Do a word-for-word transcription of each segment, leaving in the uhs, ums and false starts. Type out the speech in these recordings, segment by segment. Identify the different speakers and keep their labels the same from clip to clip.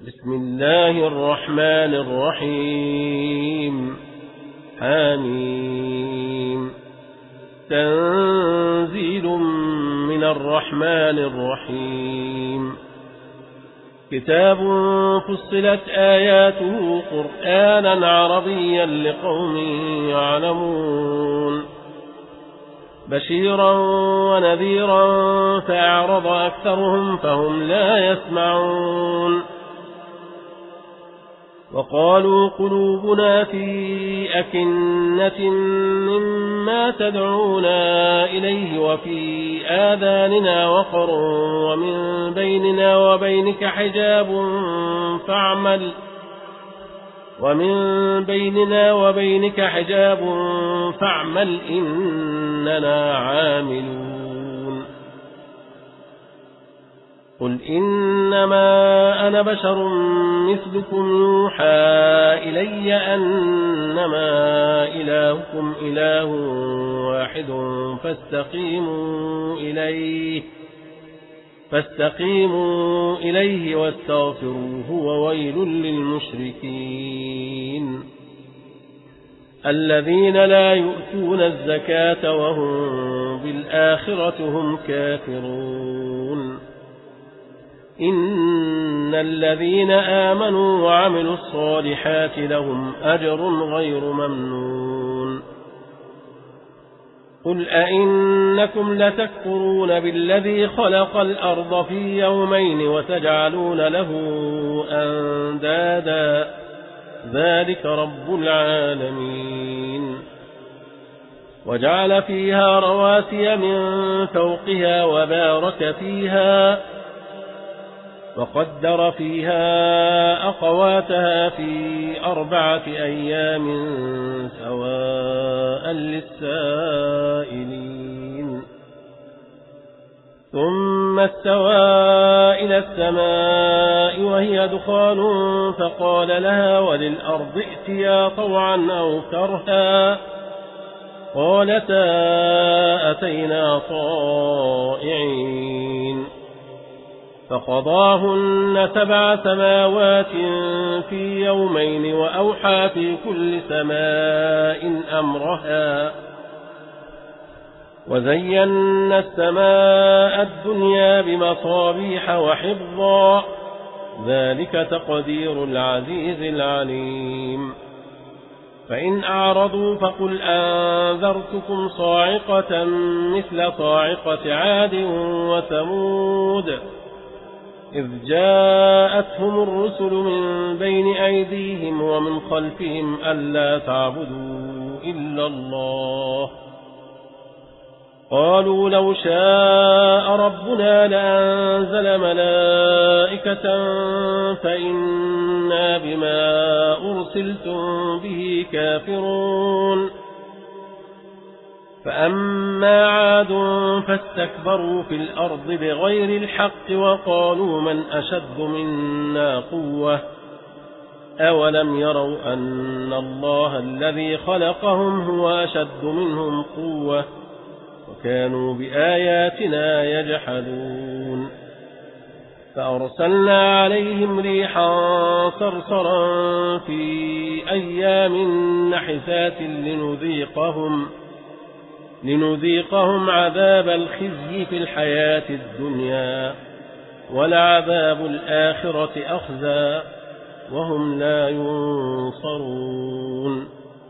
Speaker 1: بسم الله الرحمن الرحيم حميم تنزيل من الرحمن الرحيم كتاب فصلت آياته قرآنا عربيا لقوم يعلمون بشيرا ونذيرا فأعرض أكثرهم فهم لا يسمعون وقالوا قلوبنا في أكنة مما تدعونا إليه وفي آذاننا وقر ومن بيننا وبينك حجاب فاعمل ومن بيننا وبينك حجاب فاعمل إننا عاملون قل إنما أنا بشر مثلكم يوحى إلي أنما إلهكم إله واحد فاستقيموا إليه فاستقيموا إليه واستغفروه وويل للمشركين الذين لا يؤتون الزكاة وهم بالآخرة هم كافرون إن الذين آمنوا وعملوا الصالحات لهم أجر غير ممنون قل أئنكم لتكفرون بالذي خلق الأرض في يومين وتجعلون له أندادا ذلك رب العالمين وجعل فيها رواسي من فوقها وبارك فيها وقدر فيها أقواتها في أربعة أيام سواء للسائلين ثم استوى إلى السماء وهي دخان فقال لها وللأرض ائتيا طوعا أو كرها قالتا أتينا طائعين فقضاهن سبع سماوات في يومين وأوحى في كل سماء أمرها وزينا السماء الدنيا بمصابيح وحفظا ذلك تقدير العزيز العليم فإن أعرضوا فقل أنذرتكم صاعقة مثل صاعقة عاد وثمود إذ جاءتهم الرسل من بين أيديهم ومن خلفهم ألا تعبدوا إلا الله قالوا لو شاء ربنا لأنزل ملائكة فإنا بما أرسلتم به كافرون فأما عاد فاستكبروا في الأرض بغير الحق وقالوا من أشد منا قوة أولم يروا أن الله الذي خلقهم هو أشد منهم قوة وكانوا بآياتنا يجحدون فأرسلنا عليهم ريحا صرصرا في أيام نحسات لنذيقهم لنذيقهم عذاب الخزي في الحياة الدنيا ولعذاب الآخرة أخزى وهم لا ينصرون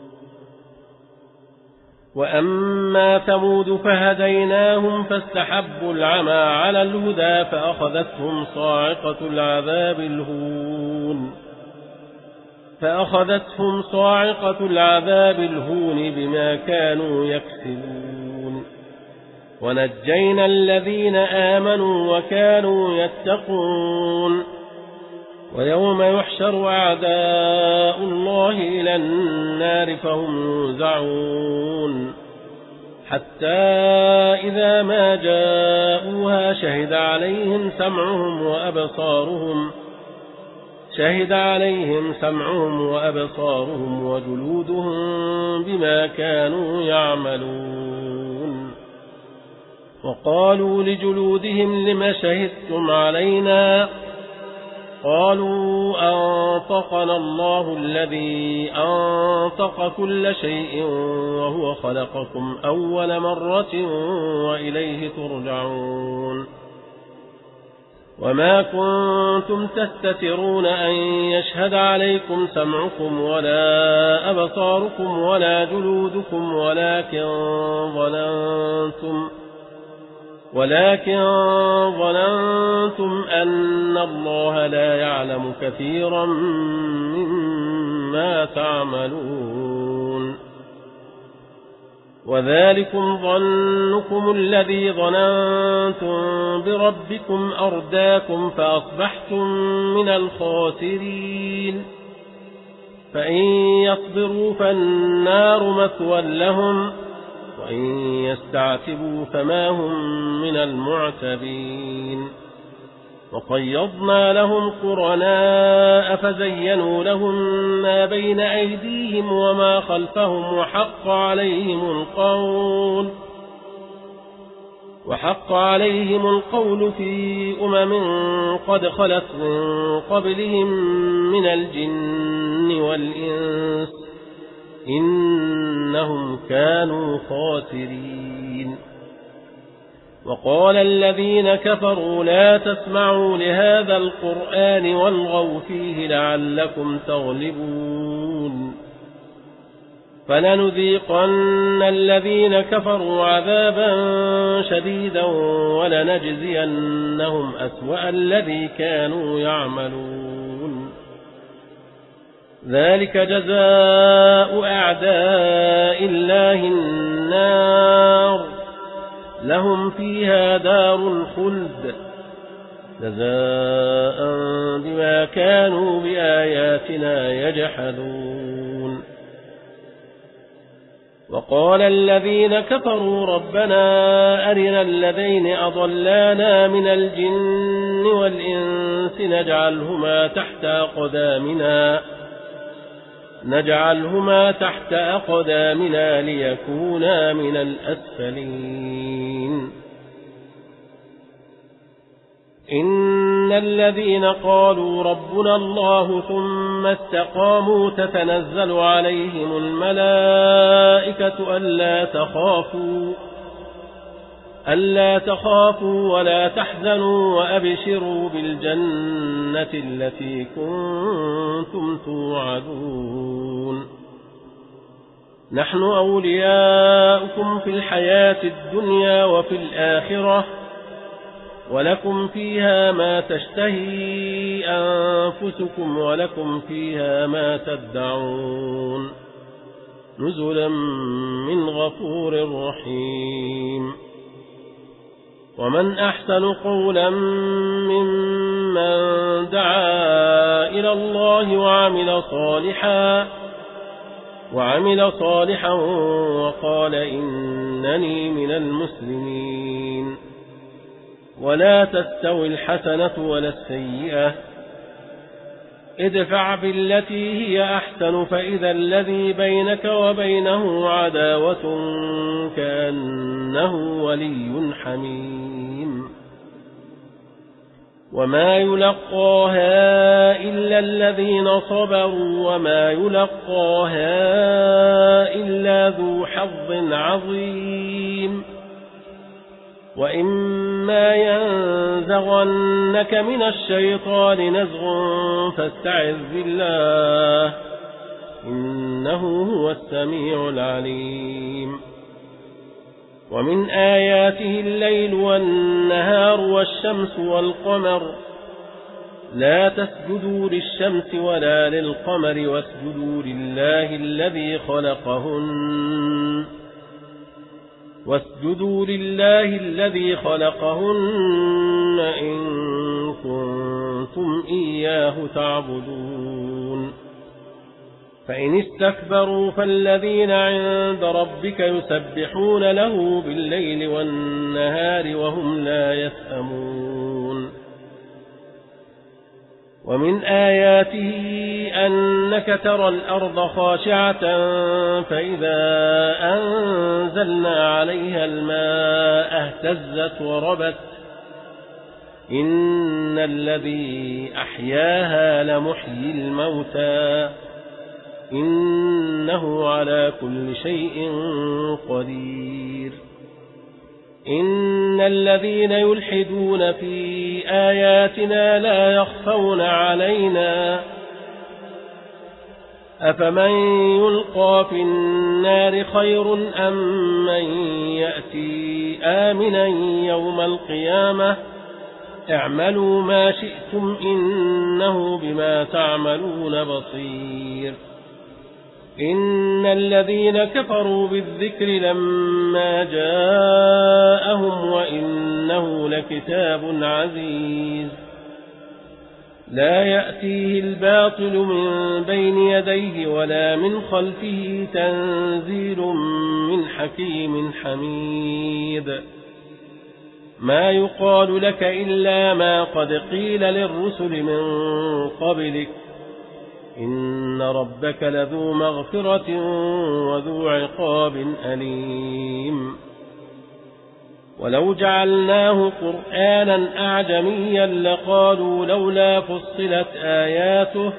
Speaker 1: وأما ثمود فهديناهم فاستحبوا العمى على الهدى فأخذتهم صاعقة العذاب الهون فأخذتهم صاعقة العذاب الهون بما كانوا يكسبون ونجينا الذين آمنوا وكانوا يتقون ويوم يحشر أعداء الله إلى النار فهم يوزعون حتى إذا ما جاءوها شهد عليهم سمعهم وأبصارهم شهد عليهم سمعهم وأبصارهم وجلودهم بما كانوا يعملون وقالوا لجلودهم لم شهدتم علينا قالوا أنطقنا الله الذي أنطق كل شيء وهو خلقكم أول مرة وإليه ترجعون وما كنتم تستترون أن يشهد عليكم سمعكم ولا أبصاركم ولا جلودكم ولكن ظننتم ولكن ظننتم أن الله لا يعلم كثيرا مما تعملون وذلكم ظنكم الذي ظننتم بربكم أرداكم فأصبحتم من الخاسرين فإن يصبروا فالنار مثوى لهم وإن يستعتبوا فما هم من المعتبين وقيضنا لهم قرناء فزينوا لهم ما بين أيديهم وما خلفهم وحق عليهم القول وحق عليهم القول في أمم قد خلت من قبلهم من الجن والإنس إنهم كانوا خاسرين وقال الذين كفروا لا تسمعوا لهذا القرآن والغوا فيه لعلكم تغلبون فلنذيقن الذين كفروا عذابا شديدا ولنجزينهم أسوأ الذي كانوا يعملون ذلك جزاء أعداء الله النار لهم فيها دار الخلد جزاء بما كانوا بآياتنا يجحدون وقال الذين كفروا ربنا أرنا الذين أضلانا من الجن والإنس نجعلهما تحت أقدامنا نجعلهما تحت أقدامنا ليكونا من الأسفلين إن الذين قالوا ربنا الله ثم استقاموا تتنزل عليهم الملائكة ألا تخافوا ألا تخافوا ولا تحزنوا وأبشروا بالجنة التي كنتم توعدون نحن أولياؤكم في الحياة الدنيا وفي الآخرة ولكم فيها ما تشتهي أنفسكم ولكم فيها ما تدعون نزلا من غفور رحيم ومن أحسن قولا ممن دعا إلى الله وعمل صالحا وعمل صالحا وقال إنني من المسلمين ولا تستوي الحسنة ولا السيئة ادفع بالتي هي أحسن فإذا الذي بينك وبينه عداوة كأنه ولي حميم وما يلقاها إلا الذين صبروا وما يلقاها إلا ذو حظ عظيم وإما ينزغنك من الشيطان نزغ فاستعذ بالله إنه هو السميع العليم ومن آياته الليل والنهار والشمس والقمر لا تسجدوا للشمس ولا للقمر واسجدوا لله الذي خلقهن واسجدوا لله الذي خلقهن إن كنتم إياه تعبدون فإن استكبروا فالذين عند ربك يسبحون له بالليل والنهار وهم لا يسأمون ومن آياته أنك ترى الأرض خاشعة فإذا أنزلنا عليها الماء اهتزت وربت إن الذي أحياها لمحيي الموتى إنه على كل شيء قدير إن الذين يلحدون في آياتنا لا يخفون علينا أفمن يلقى في النار خير أم من يأتي آمنا يوم القيامة اعملوا ما شئتم إنه بما تعملون بصير إن الذين كفروا بالذكر لما جاءهم وإنه لكتاب عزيز لا يأتيه الباطل من بين يديه ولا من خلفه تنزيل من حكيم حميد ما يقال لك إلا ما قد قيل للرسل من قبلك إن ربك لذو مغفرة وذو عقاب أليم ولو جعلناه قرآنا أعجميا لقالوا لولا فصلت آياته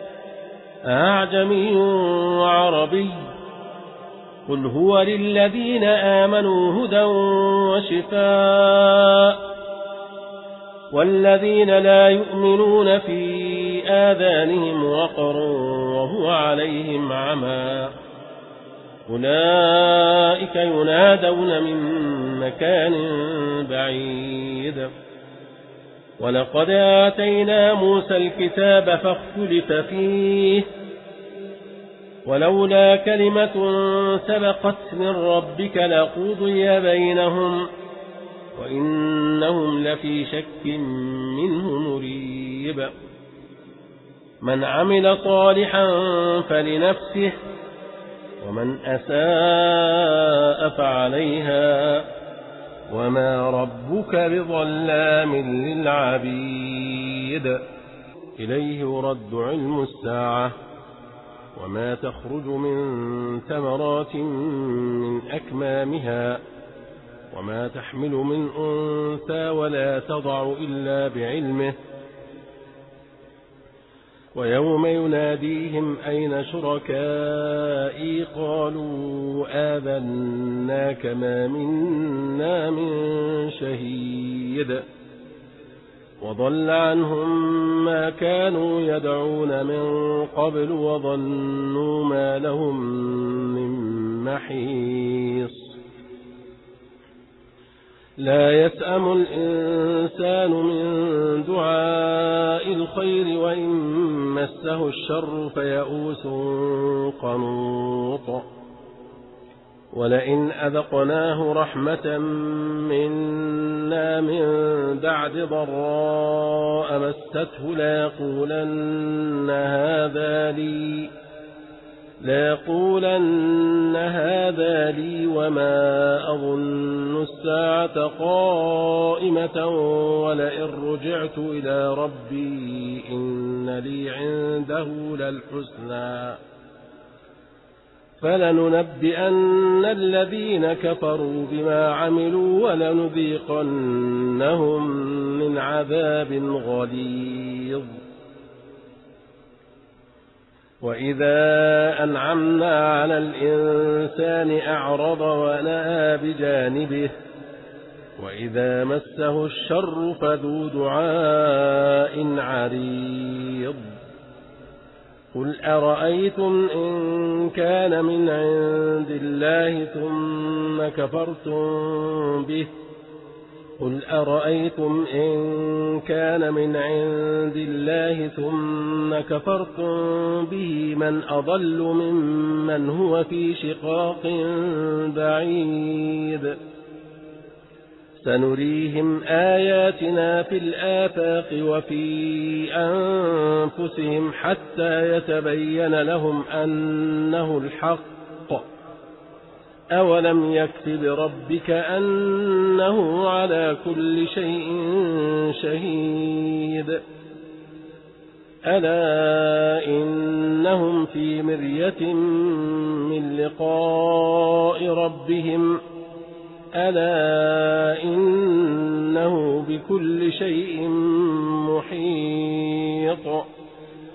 Speaker 1: أعجمي وعربي قل هو للذين آمنوا هدى وشفاء والذين لا يؤمنون في آذانهم وقر وهو عليهم عمى أولئك ينادون من مكان بعيد ولقد آتينا موسى الكتاب فاختلف فيه ولولا كلمة سبقت من ربك لقضي بينهم وإنهم لفي شك منه مريب من عمل صالحا فلنفسه ومن أساء فعليها وما ربك بظلام للعبيد إليه يرد علم الساعة وما تخرج من ثمرات من أكمامها وما تحمل من أنثى ولا تضع إلا بعلمه ويوم يناديهم أين شركائي قالوا آذناك ما منا من شهيد وضل عنهم ما كانوا يدعون من قبل وظنوا ما لهم من محيص لا يسأم الإنسان من دعاء الخير وإن مسه الشر فيئوس قنوط ولئن أذقناه رحمة منا من بعد ضراء مسته ليقولن هذا لي ليقولن هذا لي وما أظن الساعة قائمة ولئن رجعت إلى ربي إن لي عنده للحسنى فلننبئن الذين كفروا بما عملوا ولنذيقنهم من عذاب غليظ وإذا أنعمنا على الإنسان أعرض ونأى بجانبه وإذا مسه الشر فذو دعاء عريض قل أرأيتم إن كان من عند الله ثم كفرتم به قل أرأيتم إن كان من عند الله ثم كفرتم به من أضل ممن هو في شقاق بعيد سنريهم آياتنا في الآفاق وفي أنفسهم حتى يتبين لهم أنه الحق أولم يكف بربك أنه على كل شيء شهيد ألا إنهم في مرية من لقاء ربهم ألا إنه بكل بكل شيء محيط.